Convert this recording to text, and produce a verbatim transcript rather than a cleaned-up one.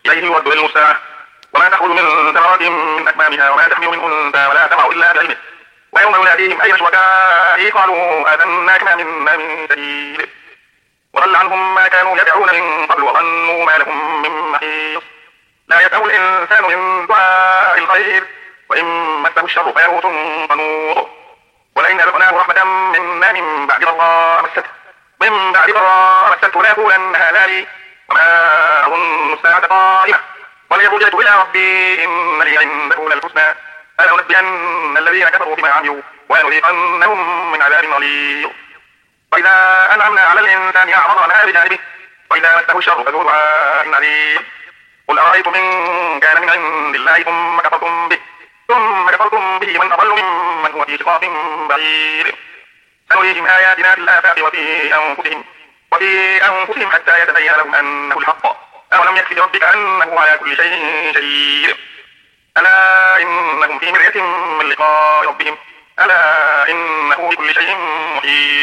إليه يرد علم الساعة وما تخرج من ثمرات من أكمامها وما تحمل من أنثى ولا تضع إلا بعلمه ويوم يناديهم أين شركائي قالوا آذناك ما منا من سبيل وضل عنهم ما كانوا يدعون من قبل وظنوا ما لهم من محيص لا يسأم الإنسان من دعاء الخير وإن مسه الشر فيئوس قنوط ولئن أذقناه رحمة منا من بعد ضراء مسته من بعد ضراء مسته ليقولن هذا لي وما أظن الساعة قائمة ولئن رجعت إلى ربي إن لي عنده للحسنى فلأنبئن الذين كفروا بما عملوا ولنذيقنهم من عذاب غليظ وإذا أنعمنا على الإنسان أعرض عنها بجانبه وإذا مسه الشر فذو دعاء عليم قل أرأيتم إن كان من عند الله ثم كفرتم به ثم كفرتم به من أضل ممن هو في شقاق بعيد سنريهم آياتنا في الآفاق وفي أنفسهم وفي أنفسهم حتى يتبين لهم أنه الحق أولم يكفي بربك أنه على كل شيء شهيد ألا إنهم في مرية من لقاء ربهم ألا إنه بكل شيء محيط